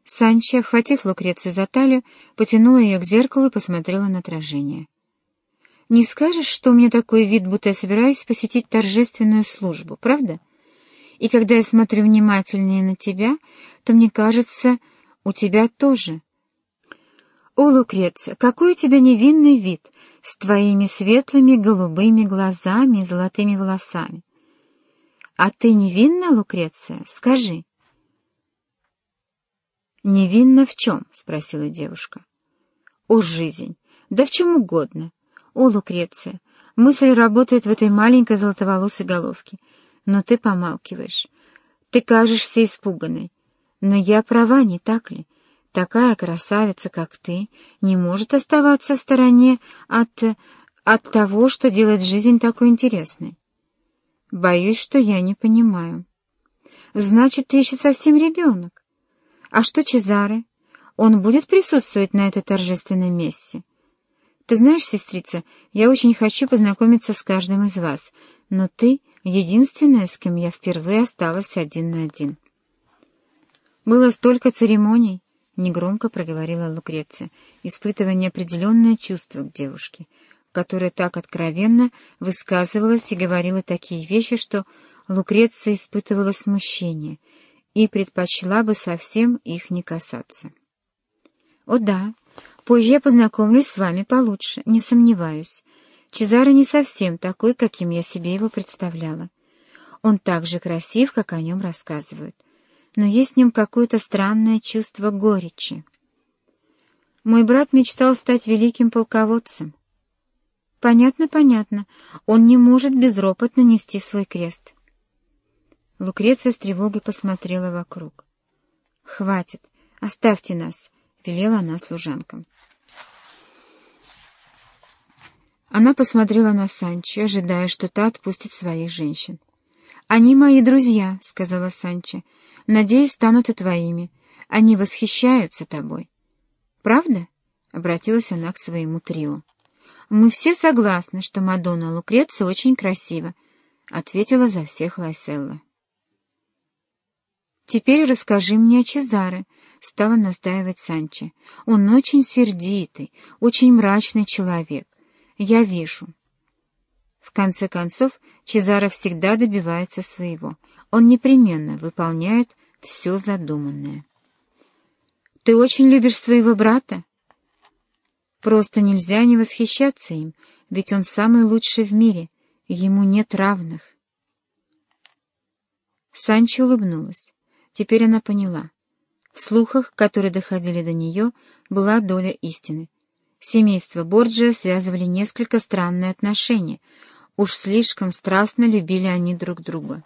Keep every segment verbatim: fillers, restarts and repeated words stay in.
Санчо, обхватив Лукрецию за талию, потянула ее к зеркалу и посмотрела на отражение. «Не скажешь, что у меня такой вид, будто я собираюсь посетить торжественную службу, правда? И когда я смотрю внимательнее на тебя, то мне кажется, у тебя тоже. О, Лукреция, какой у тебя невинный вид, с твоими светлыми голубыми глазами и золотыми волосами. А ты невинна, Лукреция? Скажи». «Невинна в чем?» — спросила девушка. «О, жизнь! Да в чем угодно. О, Лукреция, мысль работает в этой маленькой золотоволосой головке. Но ты помалкиваешь. Ты кажешься испуганной. Но я права, не так ли? Такая красавица, как ты, не может оставаться в стороне от... от того, что делает жизнь такой интересной. Боюсь, что я не понимаю. Значит, ты еще совсем ребенок. А что Чезаре? Он будет присутствовать на этой торжественной мессе? Ты знаешь, сестрица, я очень хочу познакомиться с каждым из вас, но ты единственная, с кем я впервые осталась один на один. Было столько церемоний, — негромко проговорила Лукреция, испытывая неопределенное чувство к девушке, которая так откровенно высказывалась и говорила такие вещи, что Лукреция испытывала смущение и предпочла бы совсем их не касаться. «О да, позже я познакомлюсь с вами получше, не сомневаюсь. Чезаре не совсем такой, каким я себе его представляла. Он так же красив, как о нем рассказывают, но есть в нем какое-то странное чувство горечи. Мой брат мечтал стать великим полководцем. Понятно, понятно, он не может безропотно нести свой крест». Лукреция с тревогой посмотрела вокруг. «Хватит, оставьте нас», — велела она служанкам. Она посмотрела на Санчо, ожидая, что та отпустит своих женщин. «Они мои друзья», — сказала Санчо. «Надеюсь, станут и твоими. Они восхищаются тобой». «Правда?» — обратилась она к своему трио. «Мы все согласны, что Мадонна Лукреция очень красива», — ответила за всех Лайселла. «Теперь расскажи мне о Чезаре», — стала настаивать Санчо. «Он очень сердитый, очень мрачный человек. Я вижу». В конце концов, Чезаре всегда добивается своего. Он непременно выполняет все задуманное. «Ты очень любишь своего брата?» «Просто нельзя не восхищаться им, ведь он самый лучший в мире, и ему нет равных». Санчо улыбнулась. Теперь она поняла. В слухах, которые доходили до нее, была доля истины. Семейство Борджиа связывали несколько странные отношения. Уж слишком страстно любили они друг друга.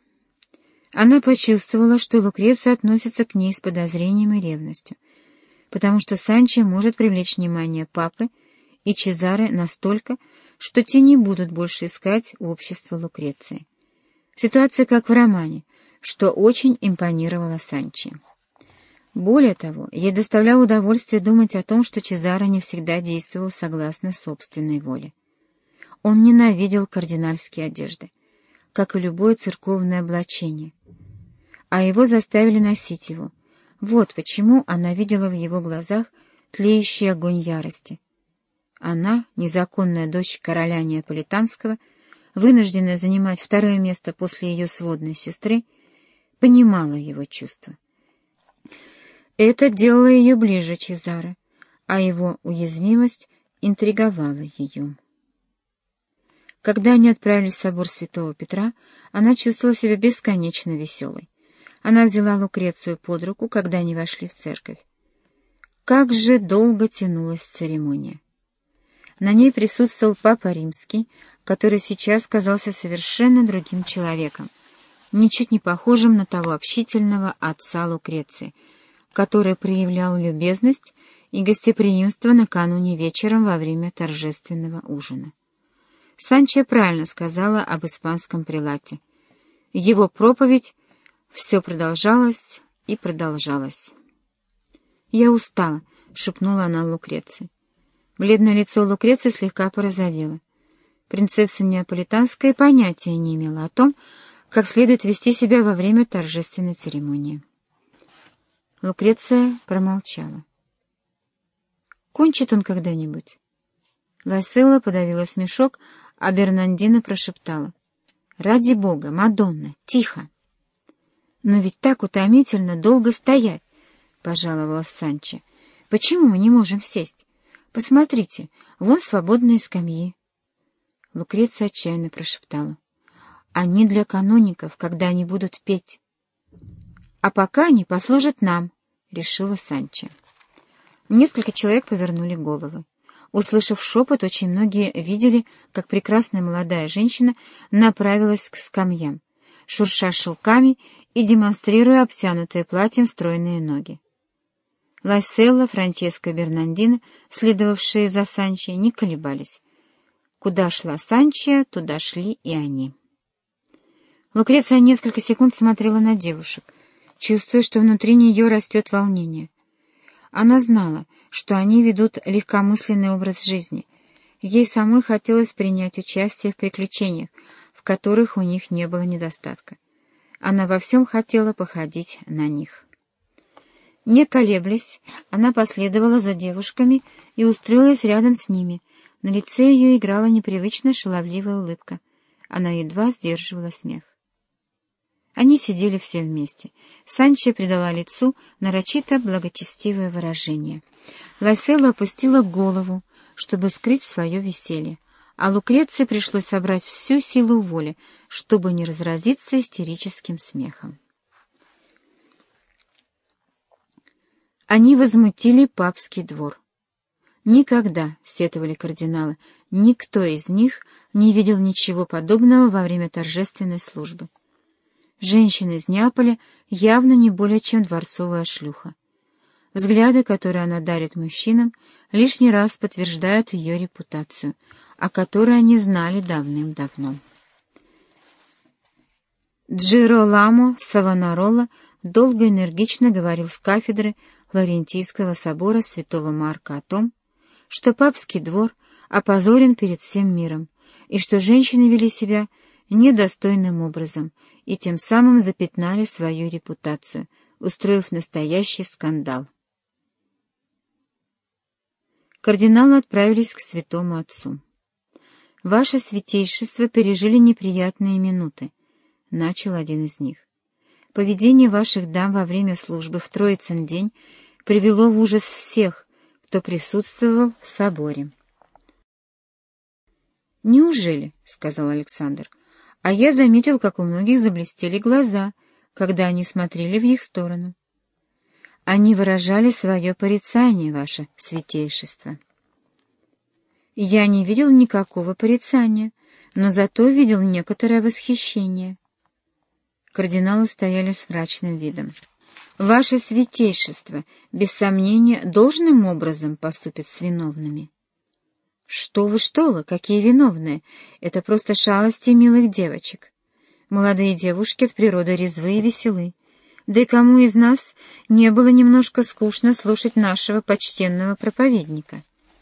Она почувствовала, что Лукреция относится к ней с подозрением и ревностью, потому что Санчо может привлечь внимание папы и Чезаре настолько, что те не будут больше искать общество Лукреции. Ситуация как в романе, что очень импонировало Санчо. Более того, ей доставляло удовольствие думать о том, что Чезаре не всегда действовал согласно собственной воле. Он ненавидел кардинальские одежды, как и любое церковное облачение, а его заставили носить его. Вот почему она видела в его глазах тлеющий огонь ярости. Она, незаконная дочь короля Неаполитанского, вынужденная занимать второе место после ее сводной сестры, понимала его чувства. Это делало ее ближе Чезаре, а его уязвимость интриговала ее. Когда они отправились в собор Святого Петра, она чувствовала себя бесконечно веселой. Она взяла Лукрецию под руку, когда они вошли в церковь. Как же долго тянулась церемония! На ней присутствовал Папа Римский, который сейчас казался совершенно другим человеком, ничуть не похожим на того общительного отца Лукреции, который проявлял любезность и гостеприимство накануне вечером во время торжественного ужина. Санчо правильно сказала об испанском прелате. Его проповедь все продолжалась и продолжалась. «Я устала», — шепнула она Лукреции. Бледное лицо Лукреции слегка порозовело. Принцесса Неаполитанская понятия не имела о том, как следует вести себя во время торжественной церемонии. Лукреция промолчала. «Кончит он когда-нибудь?» Лайселла подавила смешок, а Бернандина прошептала: «Ради бога, Мадонна, тихо!» «Но ведь так утомительно долго стоять!» — пожаловалась Санчо. «Почему мы не можем сесть? Посмотрите, вон свободные скамьи». Лукреция отчаянно прошептала: «Они для каноников, когда они будут петь». «А пока они послужат нам», — решила Санчо. Несколько человек повернули головы. Услышав шепот, очень многие видели, как прекрасная молодая женщина направилась к скамьям, шурша шелками и демонстрируя обтянутые платьем стройные ноги. Лайселла, Франческа и Бернандина, следовавшие за Санчо, не колебались. Куда шла Санчо, туда шли и они. Лукреция несколько секунд смотрела на девушек, чувствуя, что внутри нее растет волнение. Она знала, что они ведут легкомысленный образ жизни. Ей самой хотелось принять участие в приключениях, в которых у них не было недостатка. Она во всем хотела походить на них. Не колеблясь, она последовала за девушками и устроилась рядом с ними. На лице ее играла непривычно шаловливая улыбка. Она едва сдерживала смех. Они сидели все вместе. Санчо придала лицу нарочито благочестивое выражение. Лайселла опустила голову, чтобы скрыть свое веселье, а Лукреции пришлось собрать всю силу воли, чтобы не разразиться истерическим смехом. Они возмутили папский двор. Никогда, сетовали кардиналы, никто из них не видел ничего подобного во время торжественной службы. Женщина из Неаполя явно не более чем дворцовая шлюха. Взгляды, которые она дарит мужчинам, лишний раз подтверждают ее репутацию, о которой они знали давным-давно. Джироламо Савонарола долго и энергично говорил с кафедры Флорентийского собора святого Марка о том, что папский двор опозорен перед всем миром, и что женщины вели себя недостойным образом и тем самым запятнали свою репутацию, устроив настоящий скандал. Кардиналы отправились к святому отцу. «Ваше святейшество пережили неприятные минуты», — начал один из них. «Поведение ваших дам во время службы в Троицын день привело в ужас всех, кто присутствовал в соборе». «Неужели?» — сказал Александр. «А я заметил, как у многих заблестели глаза, когда они смотрели в их сторону». «Они выражали свое порицание, ваше святейшество». «Я не видел никакого порицания, но зато видел некоторое восхищение». Кардиналы стояли с мрачным видом. «Ваше святейшество, без сомнения, должным образом поступит с виновными». «Что вы, что вы, какие виновные? Это просто шалости милых девочек. Молодые девушки от природы резвы и веселы. Да и кому из нас не было немножко скучно слушать нашего почтенного проповедника?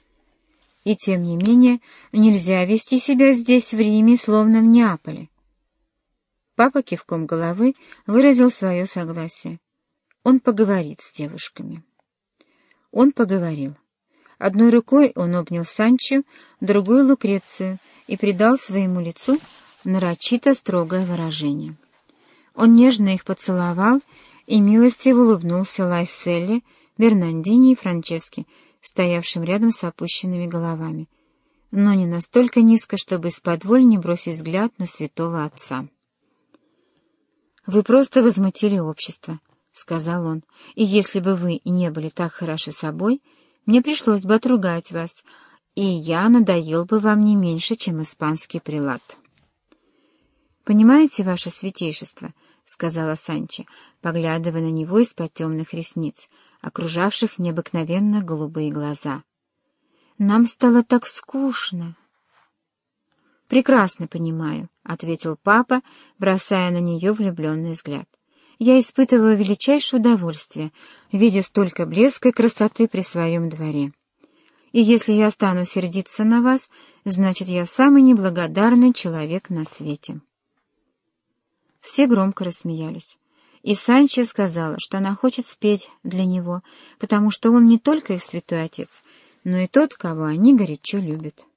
И тем не менее нельзя вести себя здесь, в Риме, словно в Неаполе». Папа кивком головы выразил свое согласие. Он поговорит с девушками. Он поговорил. Одной рукой он обнял Санчо, другой — Лукрецию, и придал своему лицу нарочито строгое выражение. Он нежно их поцеловал и милостиво улыбнулся Лайселле, Бернандине и Франческе, стоявшим рядом с опущенными головами, но не настолько низко, чтобы исподволь не бросить взгляд на святого отца. «Вы просто возмутили общество», — сказал он, — «и если бы вы не были так хороши собой, мне пришлось бы отругать вас, и я надоел бы вам не меньше, чем испанский прелат». «Понимаете, ваше святейшество», — сказала Санчо, поглядывая на него из-под темных ресниц, окружавших необыкновенно голубые глаза. «Нам стало так скучно». «Прекрасно понимаю», — ответил папа, бросая на нее влюбленный взгляд. «Я испытываю величайшее удовольствие, видя столько блеска и красоты при своем дворе. И если я стану сердиться на вас, значит, я самый неблагодарный человек на свете». Все громко рассмеялись. И Санчо сказала, что она хочет спеть для него, потому что он не только их святой отец, но и тот, кого они горячо любят.